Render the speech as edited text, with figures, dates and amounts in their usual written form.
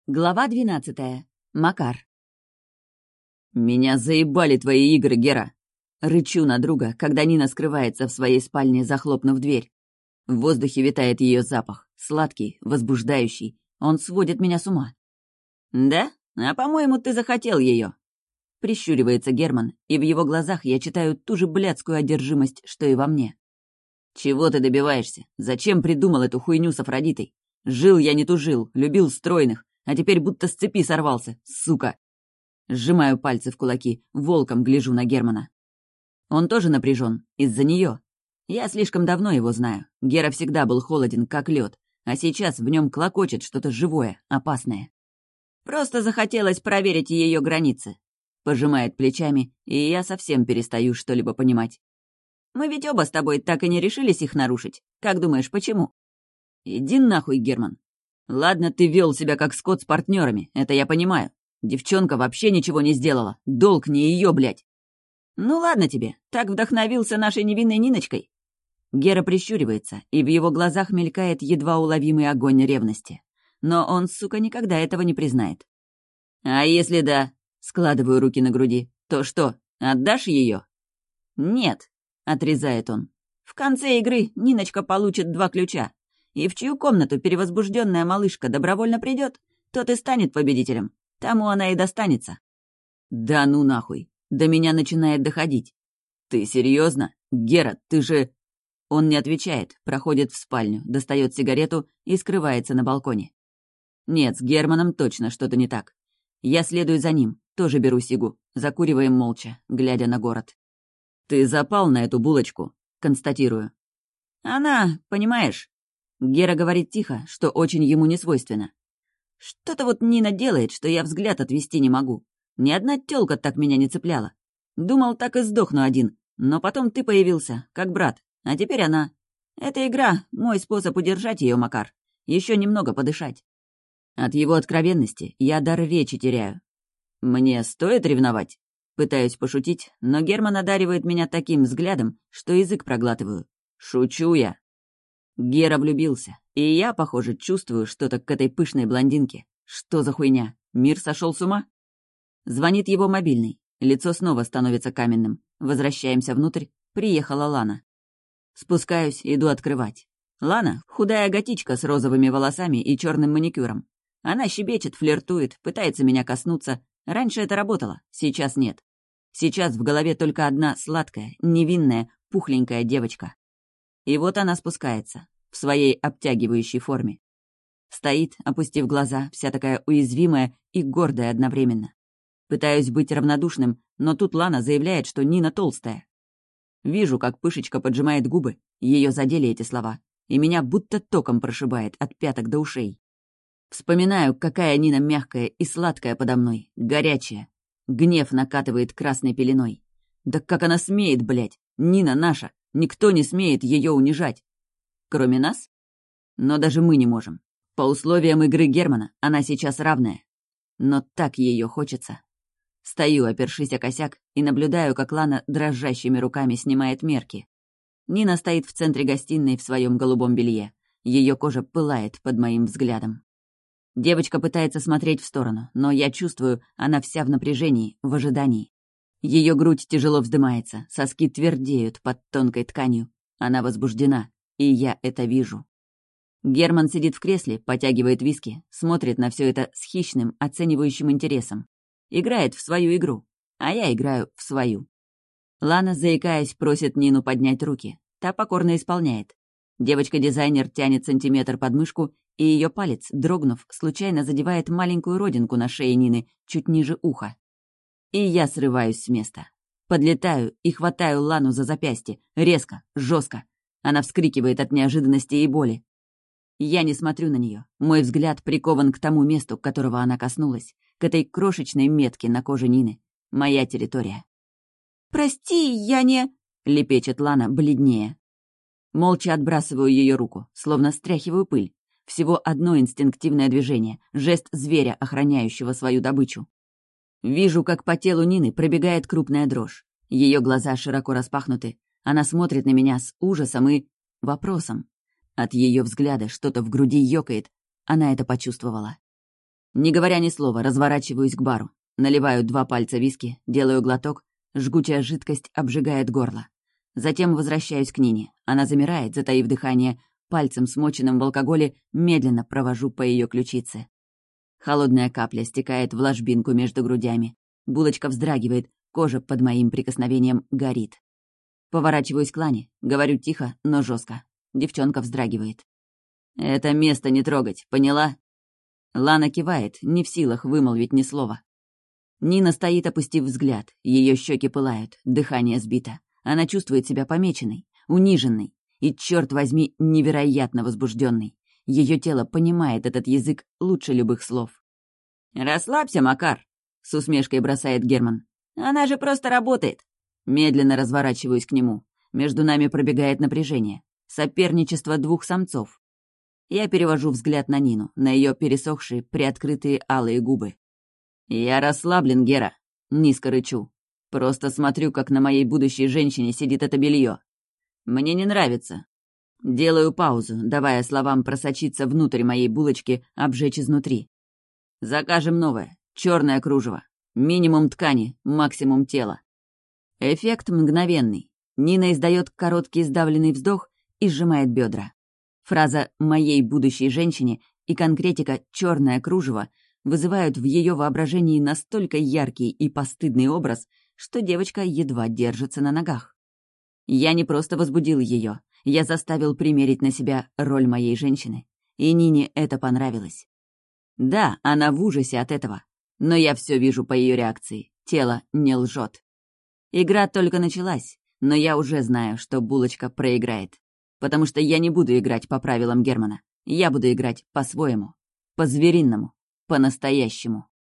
Глава 12. Макар. «Меня заебали твои игры, Гера!» Рычу на друга, когда Нина скрывается в своей спальне, захлопнув дверь. В воздухе витает ее запах, сладкий, возбуждающий. Он сводит меня с ума. «Да? А по-моему, ты захотел ее. Прищуривается Герман, и в его глазах я читаю ту же блядскую одержимость, что и во мне. «Чего ты добиваешься? Зачем придумал эту хуйню с Афродитой? Жил я не тужил, любил стройных, а теперь будто с цепи сорвался, сука!» Сжимаю пальцы в кулаки, волком гляжу на Германа. Он тоже напряжен из-за нее. Я слишком давно его знаю. Гера всегда был холоден, как лед, а сейчас в нем клокочет что-то живое, опасное. «Просто захотелось проверить ее границы», — пожимает плечами, и я совсем перестаю что-либо понимать. «Мы ведь оба с тобой так и не решились их нарушить. Как думаешь, почему?» «Иди нахуй, Герман. Ладно, ты вел себя как скот с партнерами, это я понимаю. Девчонка вообще ничего не сделала. Долг не ее, блядь. Ну ладно тебе, так вдохновился нашей невинной Ниночкой. Гера прищуривается, и в его глазах мелькает едва уловимый огонь ревности. Но он, сука, никогда этого не признает. «А если да?» — складываю руки на груди. «То что, отдашь ее?» «Нет», — отрезает он. «В конце игры Ниночка получит 2 ключа. И в чью комнату перевозбужденная малышка добровольно придет, тот и станет победителем. Тому она и достанется». «Да ну нахуй! До меня начинает доходить. Ты серьезно? Гера, ты же...» Он не отвечает, проходит в спальню, достает сигарету и скрывается на балконе. Нет, с Германом точно что-то не так. Я следую за ним, тоже беру сигу, закуриваем молча, глядя на город. «Ты запал на эту булочку», — констатирую. «Она, понимаешь...» Гера говорит тихо, что очень ему не свойственно. «Что-то вот Нина делает, что я взгляд отвести не могу. Ни одна тёлка так меня не цепляла. Думал, так и сдохну один, но потом ты появился, как брат, а теперь она. Эта игра — мой способ удержать ее, Макар. Еще немного подышать». От его откровенности я дар речи теряю. «Мне стоит ревновать?» Пытаюсь пошутить, но Герман одаривает меня таким взглядом, что язык проглатываю. Шучу я. Гера влюбился, и я, похоже, чувствую что-то к этой пышной блондинке. Что за хуйня? Мир сошел с ума? Звонит его мобильный. Лицо снова становится каменным. Возвращаемся внутрь. Приехала Лана. Спускаюсь, иду открывать. Лана — худая готичка с розовыми волосами и черным маникюром. Она щебечет, флиртует, пытается меня коснуться. Раньше это работало, сейчас нет. Сейчас в голове только одна сладкая, невинная, пухленькая девочка. И вот она спускается, в своей обтягивающей форме. Стоит, опустив глаза, вся такая уязвимая и гордая одновременно. Пытаюсь быть равнодушным, но тут Лана заявляет, что Нина толстая. Вижу, как пышечка поджимает губы, ее задели эти слова, и меня будто током прошибает от пяток до ушей. Вспоминаю, какая Нина мягкая и сладкая подо мной, горячая. Гнев накатывает красной пеленой. Да как она смеет, блядь! Нина наша! Никто не смеет ее унижать. Кроме нас? Но даже мы не можем. По условиям игры Германа она сейчас равная. Но так ее хочется. Стою, опершись о косяк, и наблюдаю, как Лана дрожащими руками снимает мерки. Нина стоит в центре гостиной в своем голубом белье. Ее кожа пылает под моим взглядом. Девочка пытается смотреть в сторону, но я чувствую, она вся в напряжении, в ожидании. Ее грудь тяжело вздымается, соски твердеют под тонкой тканью. Она возбуждена, и я это вижу. Герман сидит в кресле, потягивает виски, смотрит на все это с хищным, оценивающим интересом. Играет в свою игру, а я играю в свою. Лана, заикаясь, просит Нину поднять руки. Та покорно исполняет. Девочка-дизайнер тянет сантиметр под мышку, и ее палец, дрогнув, случайно задевает маленькую родинку на шее Нины, чуть ниже уха. И я срываюсь с места. Подлетаю и хватаю Лану за запястье, резко, жестко. Она вскрикивает от неожиданности и боли. Я не смотрю на нее. Мой взгляд прикован к тому месту, которого она коснулась, к этой крошечной метке на коже Нины. Моя территория. «Прости, я не...» — лепечет Лана, бледнее. Молча отбрасываю ее руку, словно стряхиваю пыль. Всего одно инстинктивное движение, жест зверя, охраняющего свою добычу. Вижу, как по телу Нины пробегает крупная дрожь. Ее глаза широко распахнуты. Она смотрит на меня с ужасом и... вопросом. От ее взгляда что-то в груди ёкает. Она это почувствовала. Не говоря ни слова, разворачиваюсь к бару. Наливаю 2 пальца виски, делаю глоток, жгучая жидкость обжигает горло. Затем возвращаюсь к Нине. Она замирает, затаив дыхание, пальцем, смоченным в алкоголе, медленно провожу по ее ключице. Холодная капля стекает в ложбинку между грудями. Булочка вздрагивает, кожа под моим прикосновением горит. Поворачиваюсь к Лане, говорю тихо, но жестко. Девчонка вздрагивает. «Это место не трогать, поняла?» Лана кивает, не в силах вымолвить ни слова. Нина стоит, опустив взгляд. Ее щеки пылают, дыхание сбито. Она чувствует себя помеченной, униженной и, черт возьми, невероятно возбужденной. Ее тело понимает этот язык лучше любых слов. «Расслабься, Макар», — с усмешкой бросает Герман. «Она же просто работает». Медленно разворачиваюсь к нему. Между нами пробегает напряжение. Соперничество 2 самцов. Я перевожу взгляд на Нину, на ее пересохшие, приоткрытые алые губы. «Я расслаблен, Гера», — низко рычу. «Просто смотрю, как на моей будущей женщине сидит это белье. Мне не нравится». Делаю паузу, давая словам просочиться внутрь моей булочки, обжечь изнутри. «Закажем новое, черное кружево. Минимум ткани, максимум тела». Эффект мгновенный. Нина издает короткий сдавленный вздох и сжимает бедра. Фраза «моей будущей женщине» и конкретика «черное кружево» вызывают в ее воображении настолько яркий и постыдный образ, что девочка едва держится на ногах. Я не просто возбудил ее, я заставил примерить на себя роль моей женщины. И Нине это понравилось. Да, она в ужасе от этого, но я все вижу по ее реакции. Тело не лжет. Игра только началась, но я уже знаю, что булочка проиграет. Потому что я не буду играть по правилам Германа. Я буду играть по-своему, по-звериному, по-настоящему.